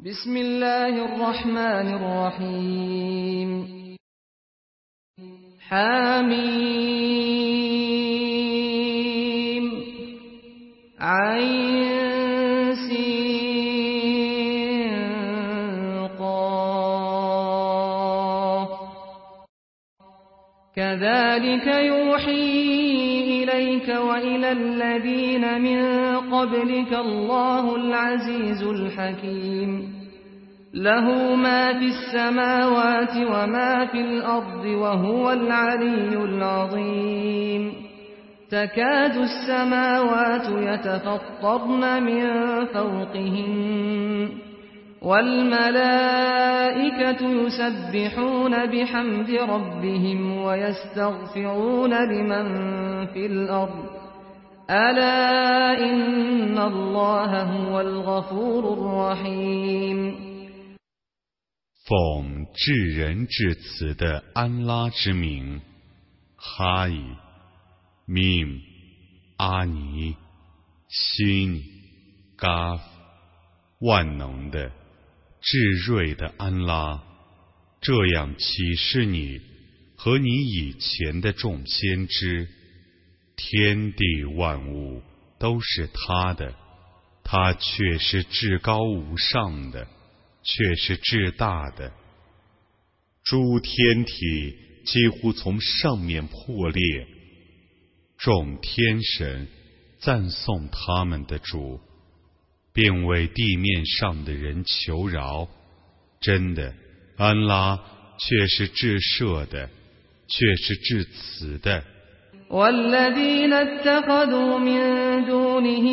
بسم الله الرحمن الرحيم حميم عين سين قاف كذلك يوحي إليك وإلى الذين من قبلك الله العزيز الحكيم له ما في السماوات وما في الأرض وهو العلي العظيم تكاد السماوات يتفطرن من فوقهن والملائكة يسبحون بحمد ربهم ويستغفرون لمن في الأرض ألا إن الله هو الغفور الرحيم 奉至仁至慈的安拉之名，哈伊、命、阿尼、辛、嘎夫，万能的、至睿的安拉，这样启示你和你以前的众先知，天地万物都是他的，他却是至高无上的，却是至大的。诸天体几乎从上面破裂，众天神赞颂他们的主，并为地面上的人求饶。真的，安拉却是至赦的，却是至慈的。 والذين اتخذوا من دونه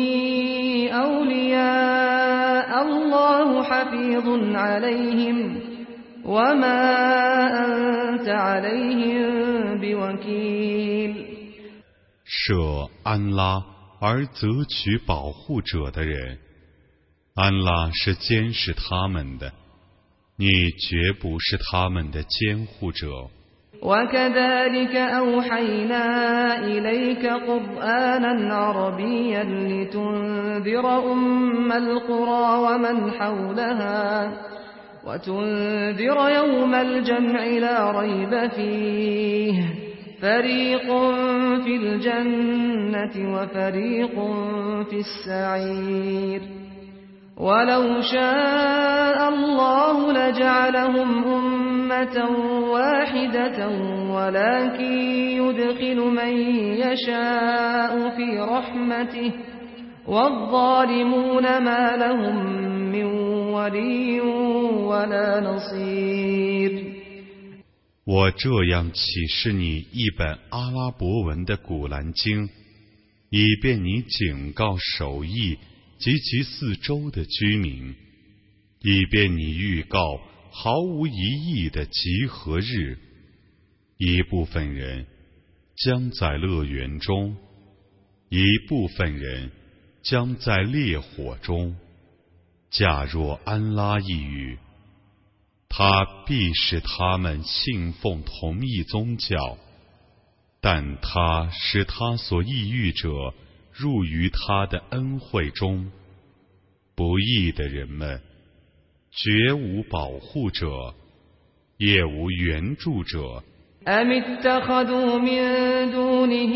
أولياء الله حفيظ عليهم وما أنت عليهم بوكيل 设安拉而择取保护者的人，安拉是监视他们的，你绝不是他们的监护者。 وكذلك أوحينا إليك قرآنا عربيا لتنذر أم القرى ومن حولها وتنذر يوم الجمع لا ريب فيه فريق في الجنة وفريق في السعير ولو شاء الله لجعلهم أمة واحدة ولكن يدخل من يشاء في رحمته والظالمون ما لهم من ولي ولا نصير 我这样启示你一本阿拉伯文的古兰经，以便你警告首邑及其四周的居民，以便你预告毫无疑义的集合日。一部分人将在乐园中，一部分人将在烈火中。假若安拉抑郁，他必使他们信奉同一宗教，但他使他所抑郁者入于他的恩惠中。不义的人们绝无保护者，也无援助者。 أم اتخذوا من دونه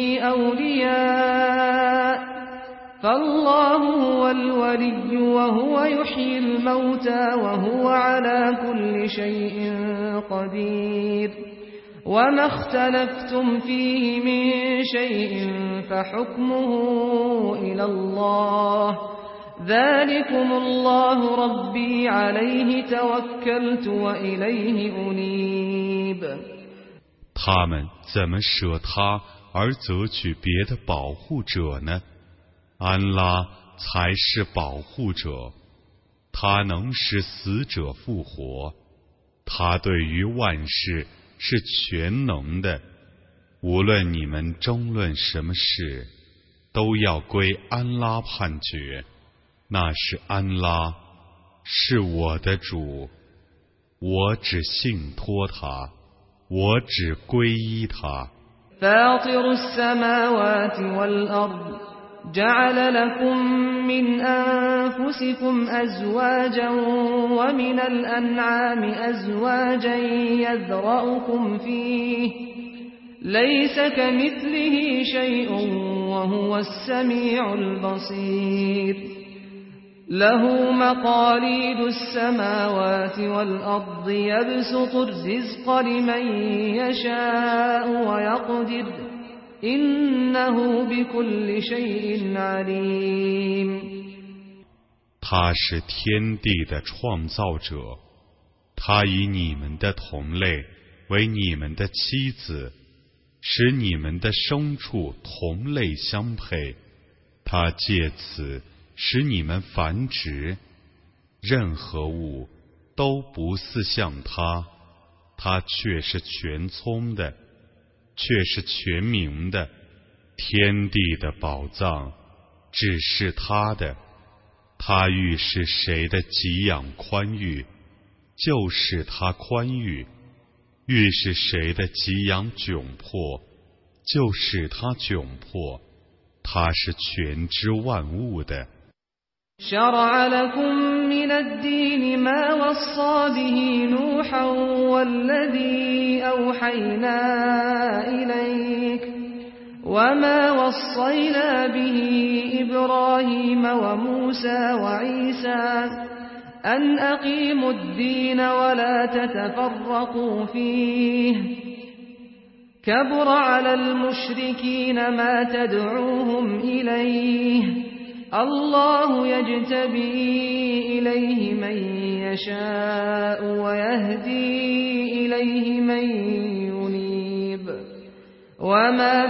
أولياء فالله هو الولي وهو يحيي الموتى وهو على كل شيء قدير وما اختلفتم فيه من شيء فحكمه إلى الله ذلكم الله ربي عليه توكلت وإليه أنيب 他们怎么舍他而择取别的保护者呢？安拉才是保护者，他能使死者复活，他对于万事是全能的。无论你们争论什么事，都要归安拉判决。那是安拉，是我的主，我只信托他，我只皈依他。 فاطر السماوات والأرض جعل لكم من أنفسكم أزواجا ومن الأنعام أزواجا يذرأكم فيه ليس كمثله شيء وهو السميع البصير له مقاليد السماوات والأرض يبسط الرزق لمن يشاء ويقدر إنه بكل شيء عليم 他是天地的创造者，他以你们的同类为你们的妻子，使你们的牲畜同类相配，他借此使你们繁殖，任何物都不似像他，他却是全聪的，却是全明的。天地的宝藏只是他的，他欲使谁的给养宽裕，就是他宽裕；欲使谁的给养窘迫，就使他窘迫。他是全知万物的。 شرع لكم من الدين ما وصى به نوحا والذي أوحينا إليك وما وصينا به إبراهيم وموسى وعيسى أن أقيموا الدين ولا تتفرقوا فيه كبر على المشركين ما تدعوهم إليه الله يجتبي إليه من يشاء ويهدي إليه من ينيب وما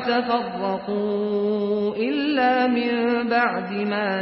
تفرقوا إلا من بعد ما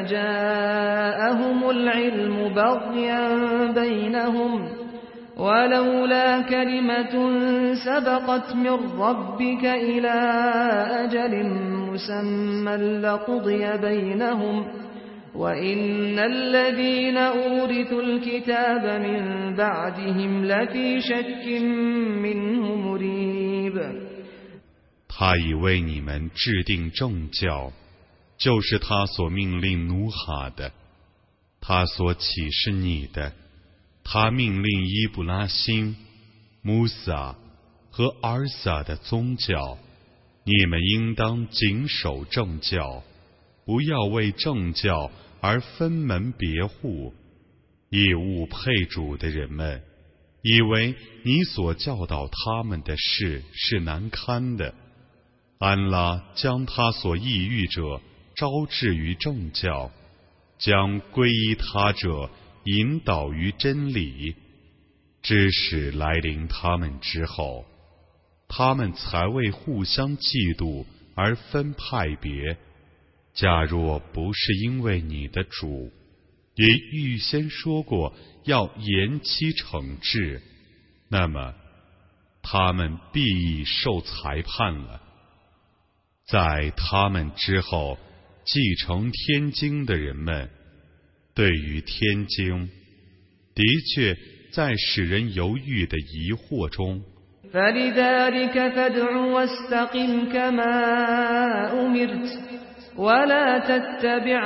جاءهم العلم بغيا بينهم ولولا كلمة سبقت من ربك إلى أجل مسمى لقضي بينهم وإن الذين أورثوا الكتاب من بعدهم لفي شك منه مريب 他已为你们制定正教，就是他所命令努哈的，他所启示你的，他命令伊布拉辛、穆萨和尔撒的宗教，你们应当谨守正教，不要为正教而分门别户。以物配主的人们，以为你所教导他们的事是难堪的。安拉将他所抑郁者招致于正教，将皈依他者引导于真理。知识来临他们之后，他们才为互相嫉妒而分派别。假若不是因为你的主也预先说过要延期惩治，那么他们必已受裁判了。在他们之后继承天经的人们，对于天经的确在使人犹豫的疑惑中。 فلذلك فادع واستقم كما أمرت ولا تتبع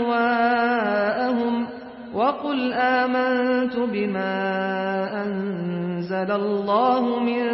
أهواءهم وقل آمنت بما أنزل الله من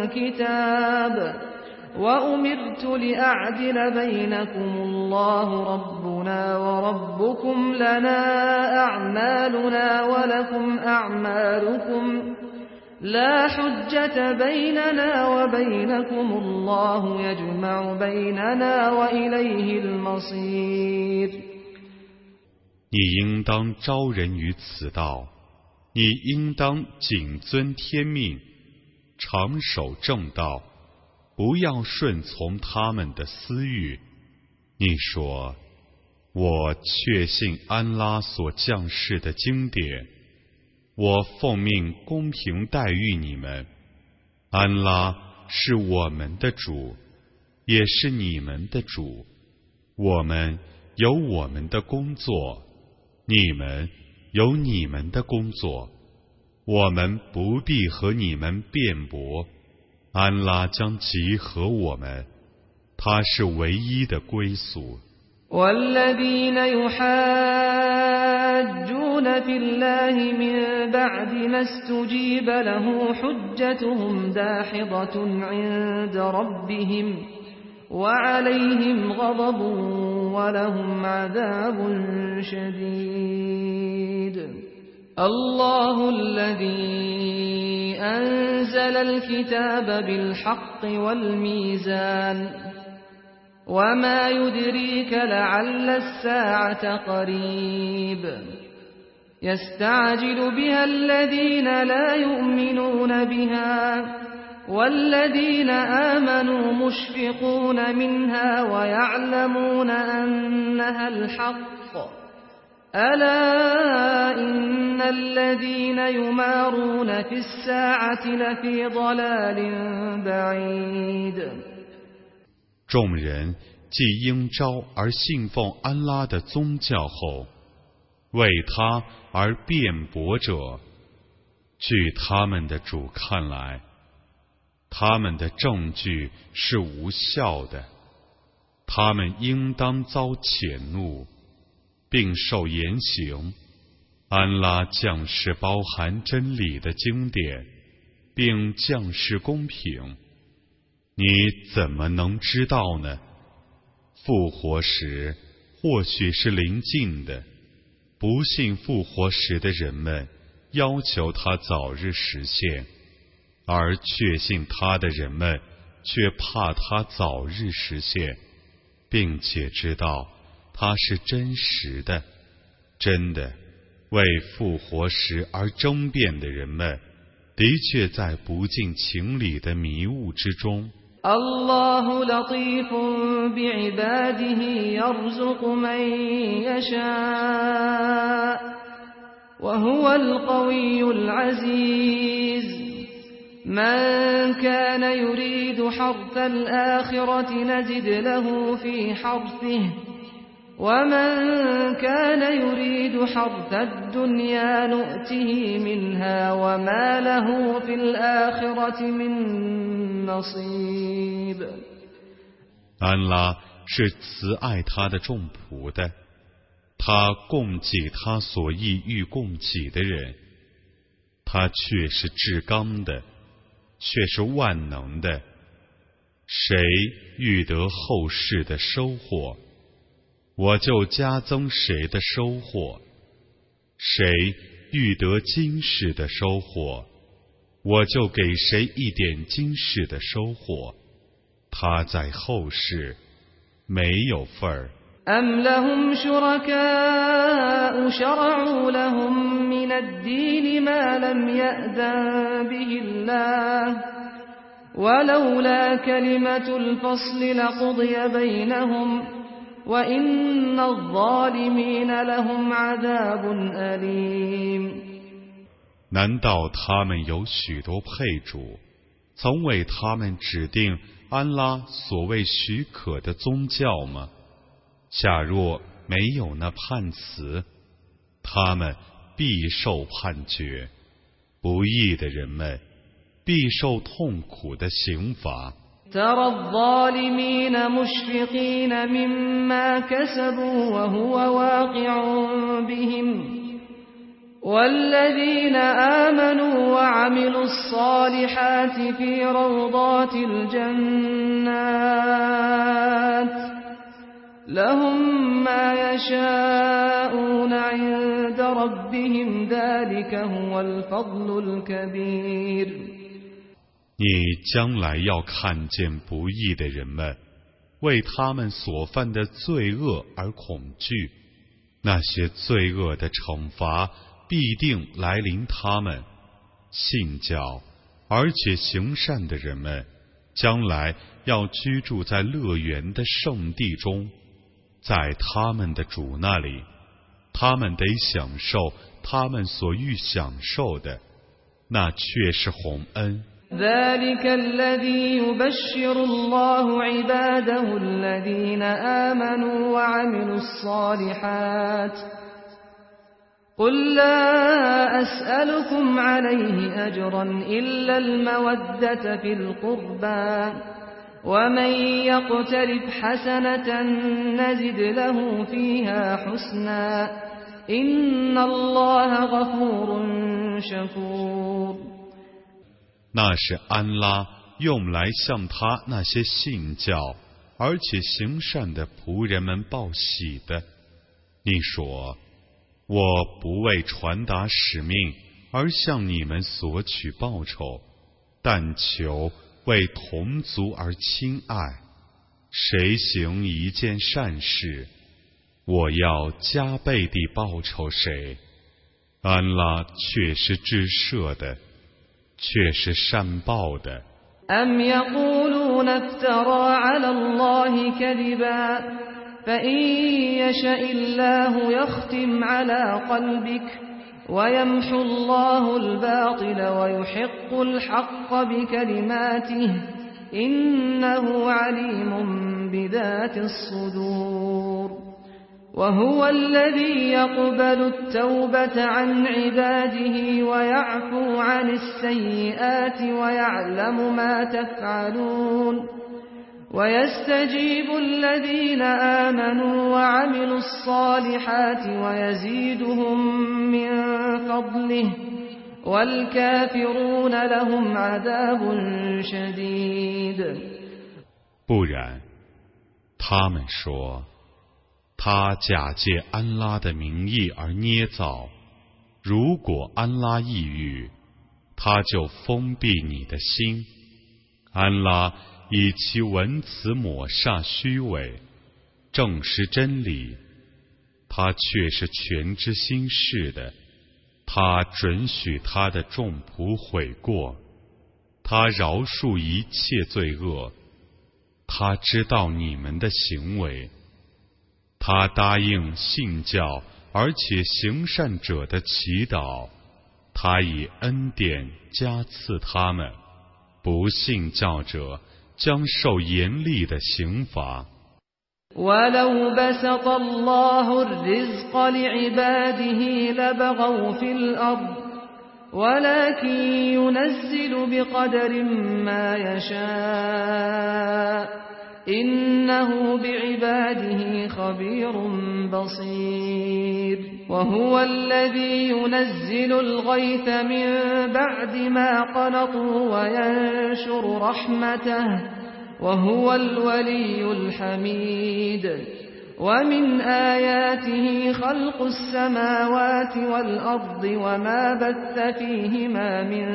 كتاب وأمرت لأعدل بينكم الله ربنا وربكم لنا أعمالنا ولكم أعمالكم لا حجة بيننا وبينكم الله يجمع بيننا وإليه المصير 你应当招人于此道，你应当谨遵天命，常守正道，不要顺从他们的私欲。你说，我确信安拉所降世的经典，我奉命公平待遇你们。安拉是我们的主，也是你们的主。我们有我们的工作，你们有你们的工作。我们不必和你们辩驳。安拉将集合我们，他是唯一的归宿。 والذين يحاجون في الله من بعد ما استجيب له حجتهم داحضة عند ربهم وعليهم غضب ولهم عذاب شديد الله الذي أنزل الكتاب بالحق والميزان وما يدريك لعل الساعة قريب يستعجل بها الذين لا يؤمنون بها والذين آمنوا مشفقون منها ويعلمون أنها الحق ألا إن الذين يمارون في الساعة لفي ضلال بعيد 众人既应召而信奉安拉的宗教后，为他而辩驳者，据他们的主看来，他们的证据是无效的，他们应当遭谴怒，并受严刑。安拉降世包含真理的经典，并降世公平。你怎么能知道呢？复活时或许是临近的，不信复活时的人们要求他早日实现，而确信他的人们却怕他早日实现，并且知道他是真实的。真的，为复活时而争辩的人们，的确在不近情理的迷雾之中。 الله لطيف بعباده يرزق من يشاء وهو القوي العزيز من كان يريد حرث الآخرة نزد له في حرثه ومن كان يريد حرث الدنيا نؤته منها وما له في الآخرة من نصيب 安拉是慈爱他的众仆的，他供给他所意欲供给的人，他却是至刚的，却是万能的。谁欲得后世的收获，我就加增谁的收获；谁欲得今世的收获，我就给谁一点今世的收获。他在后世没有份儿。 أم لهم شركاء شرعوا لهم من الدين ما لم يأذن به الله ولولا كلمة الفصل لقضي بينهم وإن الظالمين لهم عذاب أليم 难道他们有许多配主，曾为他们指定安拉所谓许可的宗教吗？假若没有那判词，他们必受判决，不义的人们必受痛苦的刑罚。 ترى الظالمين مشفقين مما كسبوا وهو واقع بهم والذين آمنوا وعملوا الصالحات في روضات الجنات لهم ما يشاءون عند ربهم ذلك هو الفضل الكبير 你将来要看见不义的人们为他们所犯的罪恶而恐惧，那些罪恶的惩罚必定来临他们。信教而且行善的人们将来要居住在乐园的圣地中，在他们的主那里，他们得享受他们所欲享受的，那却是洪恩。 ذلك الذي يبشر الله عباده الذين آمنوا وعملوا الصالحات قل لا أسألكم عليه أجرا إلا المودة في القربى ومن يقترف حسنة نزد له فيها حسنا إن الله غفور شكور。 那是安拉用来向他那些信教而且行善的仆人们报喜的。你说，我不为传达使命而向你们索取报酬，但求为同族而亲爱。谁行一件善事，我要加倍地报酬谁。安拉却是至赦的，却是善报的。 أم يقولون افترى على الله كذبا فإن يشأ الله يختم على قلبك ويمحو الله الباطل ويحق الحق بكلماته إنه عليم بذات الصدور وهو الذي يقبل التوبة عن عباده ويعفو عن السيئات ويعلم ما تفعلون ويستجيب الذين آمنوا وعملوا الصالحات ويزيدهم من فضله والكافرون لهم عذاب شديد。 不然，他们说，他假借安拉的名义而捏造，如果安拉抑郁，他就封闭你的心。安拉以其文辞抹煞虚伪，证实真理。他却是全知心事的，他准许他的众仆悔过，他饶恕一切罪恶，他知道你们的行为。他答应信教而且行善者的祈祷，他以恩典加赐他们。不信教者将受严厉的刑罚。 ولو بسط الله الرزق لعباده لبغوا في الأرض ولكن ينزل بقدر ما يشاء إنه بعباده خبير بصير وهو الذي ينزل الغيث من بعد ما قنطوا وينشر رحمته وهو الولي الحميد ومن آياته خلق السماوات والأرض وما بث فيهما من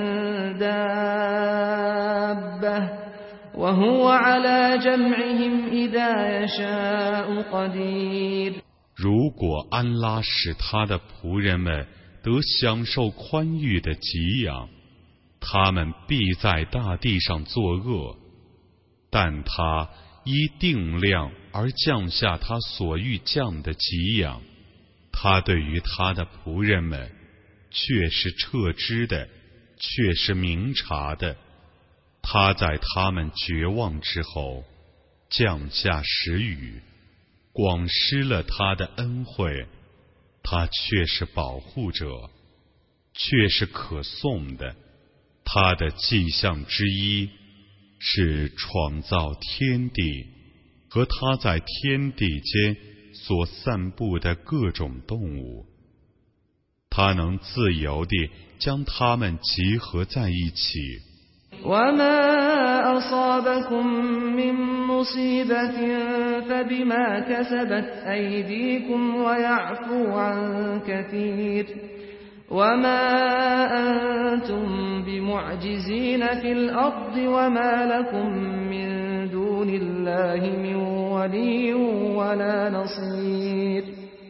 دابة وهو على جمعهم إذا يشاء قدير。 如果安拉使他的仆人们得享受宽裕的给养，他们必在大地上作恶，但他依定量而降下他所欲降的给养，他对于他的仆人们却是彻知的，却是明察的。他在他们绝望之后降下时雨，广施了他的恩惠，他却是保护者，却是可颂的。他的迹象之一是创造天地和他在天地间所散布的各种动物，他能自由地将它们集合在一起。 وما أصابكم من مصيبة فبما كسبت أيديكم ويعفو عن كثير وما أنتم بمعجزين في الأرض وما لكم من دون الله من ولي ولا نصير。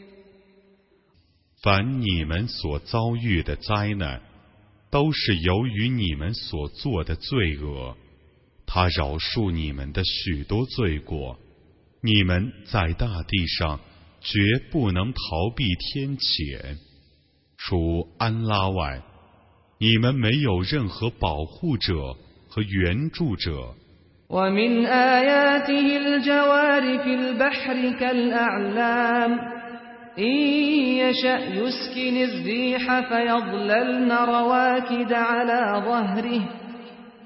凡你们所遭遇的灾难，都是由于你们所做的罪恶，他饶恕你们的许多罪过。你们在大地上绝不能逃避天谴，除安拉外，你们没有任何保护者和援助者。 ومن آياته الجوار في البحر كالأعلام إن يشأ يسكن الريح فيظللن رواكد على ظهره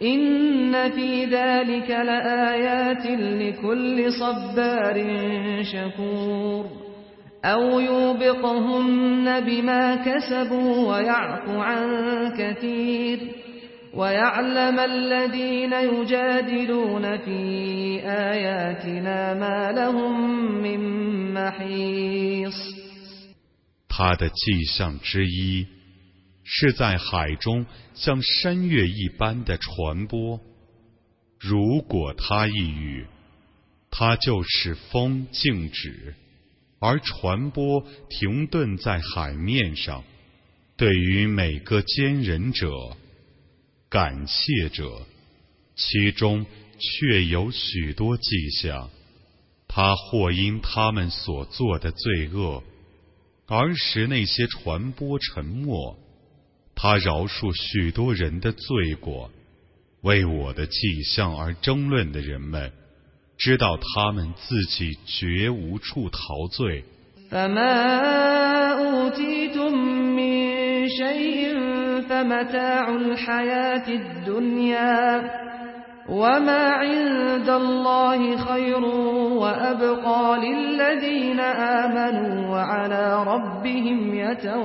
إن في ذلك لآيات لكل صبار شكور أو يوبقهن بما كسبوا ويعفو عن كثير ويعلم الذين يجادلون في آياتنا ما لهم من محيص。 他的迹象之一是在海中像山岳一般的传播，如果他一语，他就使风静止，而传播停顿在海面上。对于每个坚忍者、感谢者，其中确有许多迹象，他或因他们所做的罪恶而使那些传播沉默，他饶恕许多人的罪过。为我的迹象而争论的人们，知道他们自己绝无处陶醉。 فما أوتيتم من شيء فمتاع الحياة الدنيا وما عند الله خير وأبقى للذين آمنوا وعلى ربهم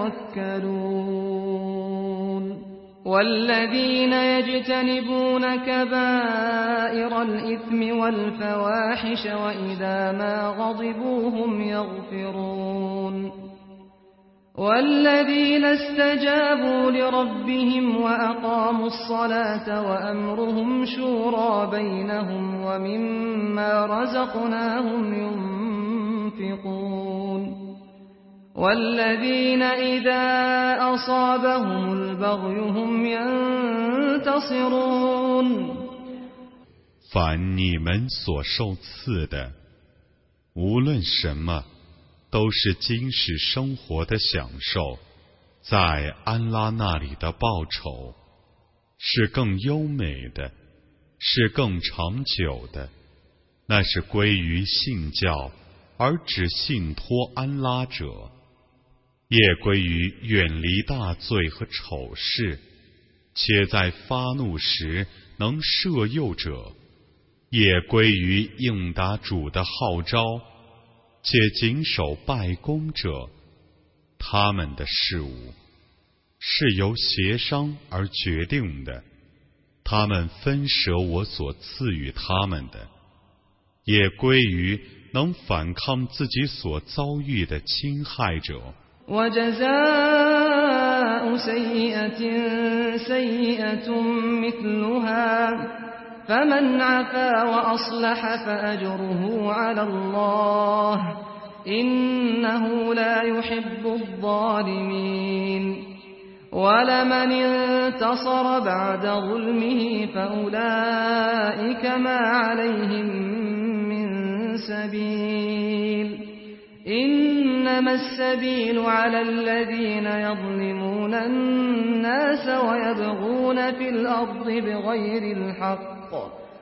يتوكلون والذين يجتنبون كبائر الإثم والفواحش وإذا ما غضبوا هم يغفرون والذين استجابوا لربهم وأقاموا الصلاة وأمرهم شورى بينهم ومما رزقناهم ينفقون والذين إذا أصابهم البغي هم ينتصرون。 凡你们所受赐的，无论什么，都是今世生活的享受，在安拉那里的报酬是更优美的，是更长久的，那是归于信教而只信托安拉者，也归于远离大罪和丑事，且在发怒时能摄诱者，也归于应答主的号召，且谨守拜功者。他们的事物是由协商而决定的，他们分舍我所赐予他们的，也归于能反抗自己所遭遇的侵害者。 وجزاء سيئة سيئة مثلها فمن عفا وأصلح فأجره على الله إنه لا يحب الظالمين ولمن انتصر بعد ظلمه فأولئك ما عليهم من سبيل إنما السبيل على الذين يظلمون الناس ويبغون في الأرض بغير الحق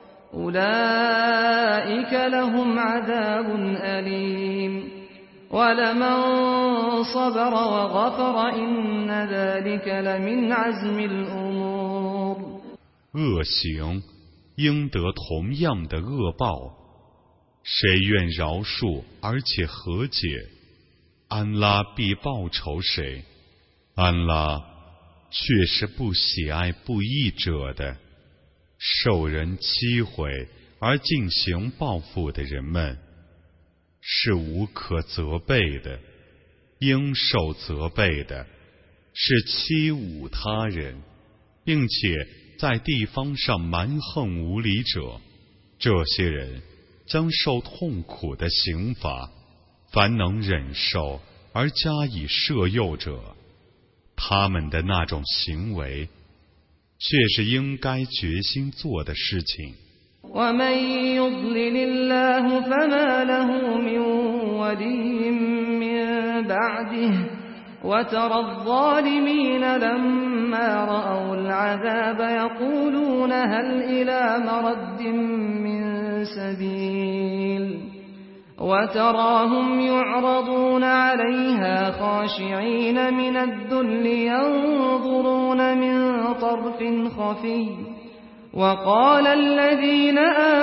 أولئك لهم عذاب أليم ولمن صبر وغفر إن ذلك لمن عزم الأمور。 恶行应得同样的恶报，谁愿饶恕而且和解，安拉必报酬谁。安拉却是不喜爱不义者的。受人欺毁而进行报复的人们是无可责备的，应受责备的是欺侮他人，并且在地方上蛮横无理者，这些人将受痛苦的刑罚。凡能忍受而加以摄诱者，他们的那种行为却是应该决心做的事情。 ومن يضلل الله فما له من ولي من بعده وترى الظالمين لما رأوا العذاب يقولون هل إلى مرد من سبيل وتراهم يعرضون عليها خاشعين من الذل ينظرون من طرف خفي وقال الذين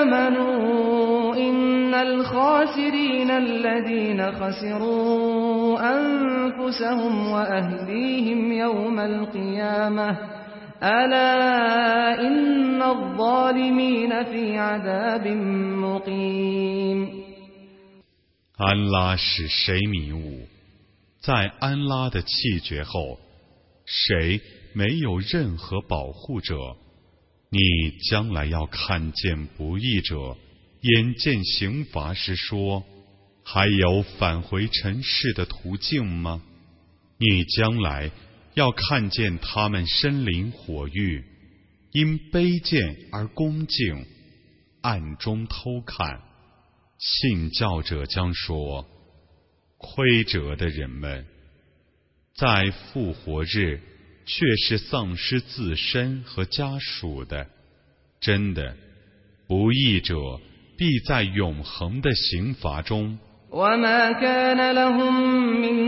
آمنوا إن الخاسرين الذين خسروا أنفسهم وأهليهم يوم القيامة ألا إن الظالمين في عذاب مقيم。 安拉使谁迷雾？在安拉的气绝后，谁没有任何保护者？你将来要看见不义者眼见刑罚时说，还有返回尘世的途径吗？你将来要看见他们身临火狱，因卑贱而恭敬，暗中偷看。信教者将说，亏折的人们，在复活日却是丧失自身和家属的。真的，不义者必在永恒的刑罚中。 وما كان لهم من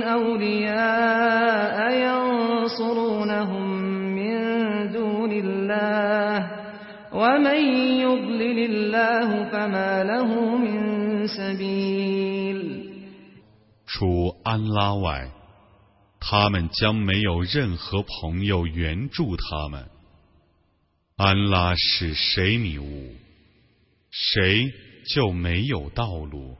أولياء ينصرونهم من دون الله ومن يضلل الله فما له من سبيل。 除安拉外，他们将没有任何朋友援助他们。安拉使谁迷雾，谁就没有道路。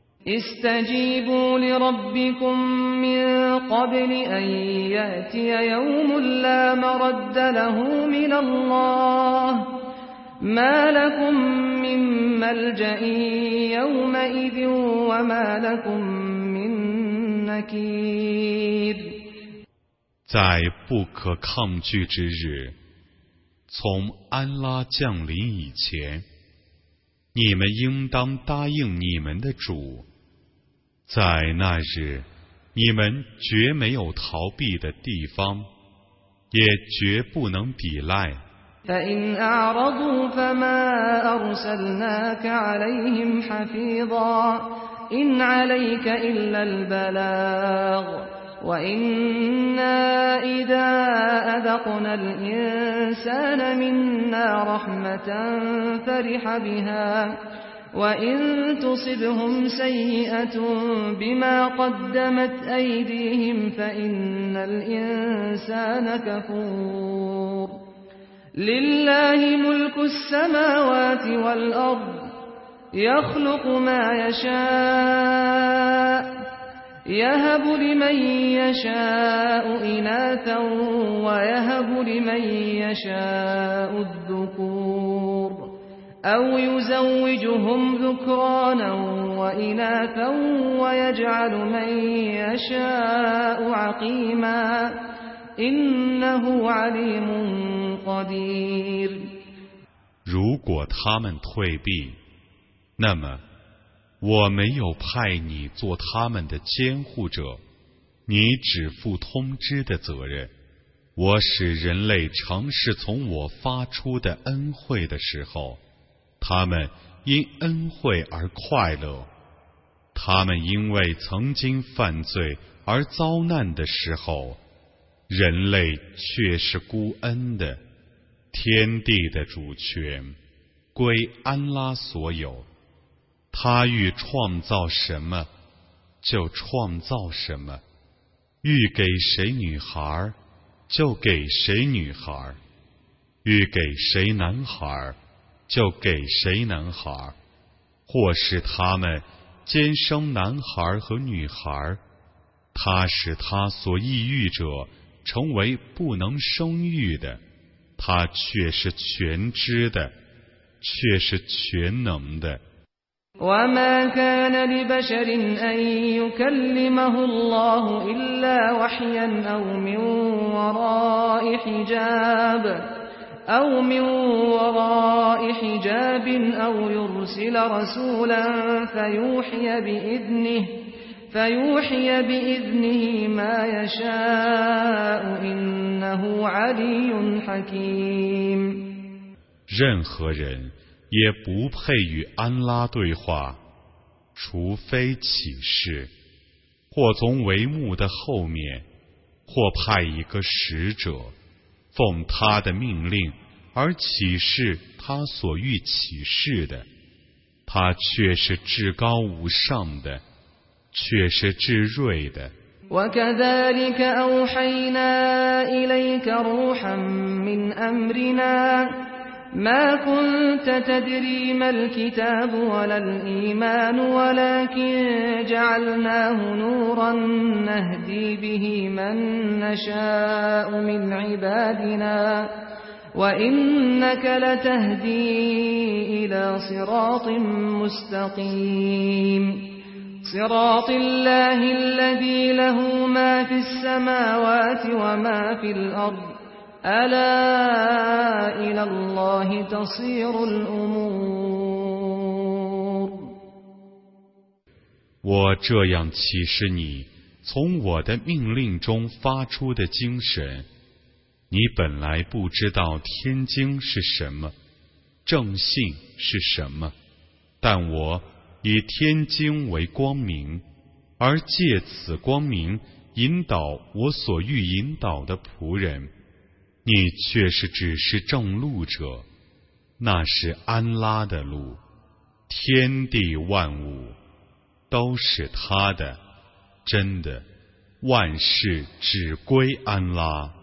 استجيبوا لربكم من قبل أن يأتي يوم لا مرد له من الله ما لكم من ملجأ يومئذ وما لكم من نكير。 在不可抗拒之日，从安拉降临以前，你们应当答应你们的主。在那日，你们绝没有逃避的地方，也绝不能抵赖。 فإن أعرضوا فما أرسلناك عليهم حفيظا إن عليك إلا البلاغ وإنا إذا أذقنا الإنسان منا رحمة فرح بها وإن تصبهم سيئة بما قدمت أيديهم فإن الإنسان كفور لله ملك السماوات والأرض يخلق ما يشاء يهب لمن يشاء إناثا ويهب لمن يشاء الذكور أو يزوجهم ذكرانا وإناثا ويجعل من يشاء عقيما إنه عليم قدير。 如果他们退避，那么我没有派你做他们的监护者，你只负通知的责任。我使人类尝试从我发出的恩惠的时候，他们因恩惠而快乐；他们因为曾经犯罪而遭难的时候，人类却是孤恩的。天地的主权归安拉所有，他欲创造什么就创造什么，欲给谁女孩就给谁女孩，欲给谁男孩就给谁男孩，或是他们兼生男孩和女孩，他使他所抑郁者成为不能生育的，他却是全知的，却是全能的。 وما كان لبشر أن يكلمه الله إلا وحيا أو من وراء حجاب أو يرسل رسولا فيوحي بإذنه ما يشاء إنه علي حكيم。 任何人也不配与安拉对话，除非启示，或从帷幕的后面，或派一个使者，奉他的命令而启示他所欲启示的，他却是至高无上的，却是至睿的。 وكذلك أوحينا إليك روحا من أمرنا ما كنت تدري ما الكتاب ولا الإيمان ولكن جعلناه نورا نهدي به من نشاء من عبادنا وإنك لتهدي إلى صراط مستقيم صراط الله الذي له ما في السماوات وما في الأرض ألا إلى الله تصير الأمور 我这样启示你，从我的命令中发出的精神，你本来不知道天经是什么，正信是什么，但我以天经为光明，而借此光明引导我所欲引导的仆人，你却是只是正路者，那是安拉的路，天地万物都是他的，真的，万事只归安拉。